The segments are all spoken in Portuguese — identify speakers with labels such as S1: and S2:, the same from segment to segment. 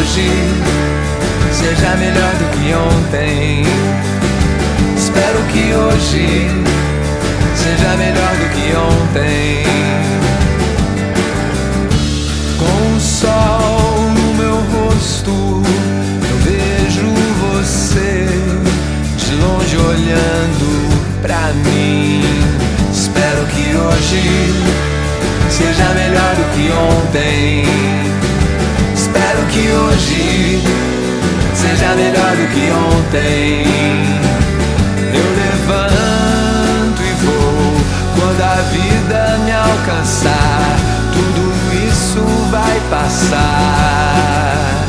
S1: hoje seja melhor do que ontem. Espero que hoje seja melhor do que ontem. Com o sol no meu rosto, eu vejo você de longe olhando pra mim. Espero que hoje seja melhor do que ontem. Espero que hoje seja melhor do que ontem. Eu levanto e vou quando a vida me alcançar. Tudo isso vai passar.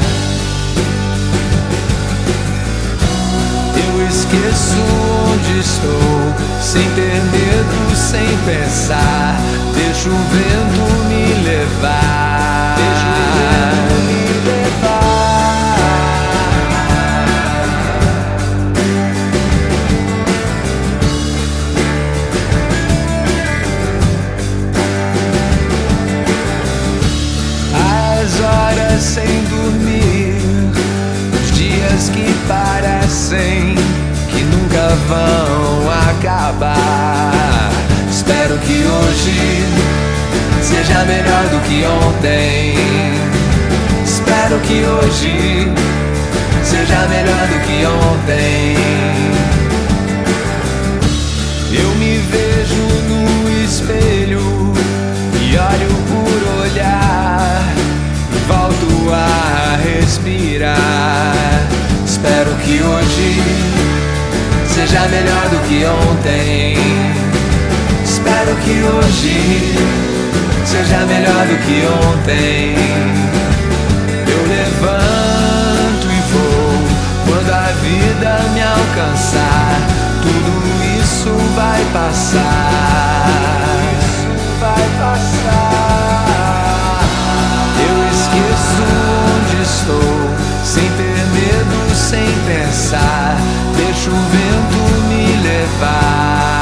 S1: Eu esqueço onde estou, sem ter medo, sem pensar. Deixo o vento me levar. Deixo o vento me levar. As horas sem dormir, os dias que parecem que nunca vão acabar. Espero que hoje seja melhor do que ontem. Espero que hoje seja melhor do que ontem. Eu me vejo no espelho e olho por olhar e volto a respirar. Espero que hoje seja melhor do que ontem. Espero que hoje seja melhor do que ontem. Eu levanto e vou quando a vida me alcançar. Tudo isso vai passar. Isso vai passar. Eu esqueço onde estou, sem ter medo, sem pensar. Deixo o vento me levar.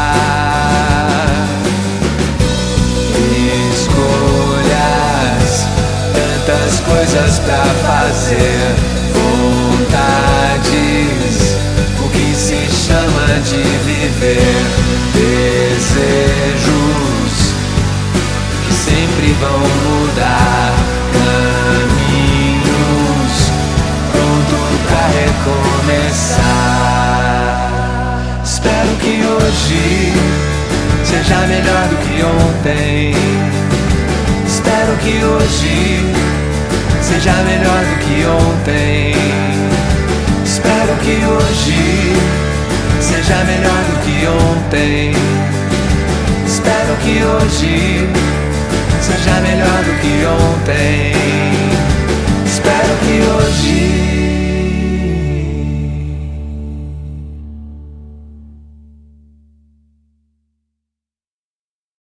S1: Escolhas, tantas coisas pra fazer, vontades, o que se chama de viver, desejos que sempre vão mudar, caminhos pronto pra recomeçar. Espero que hoje seja melhor do que ontem. Espero que hoje seja melhor do que ontem. Espero que hoje seja melhor do que ontem. Espero que hoje seja melhor do que ontem. Espero que hoje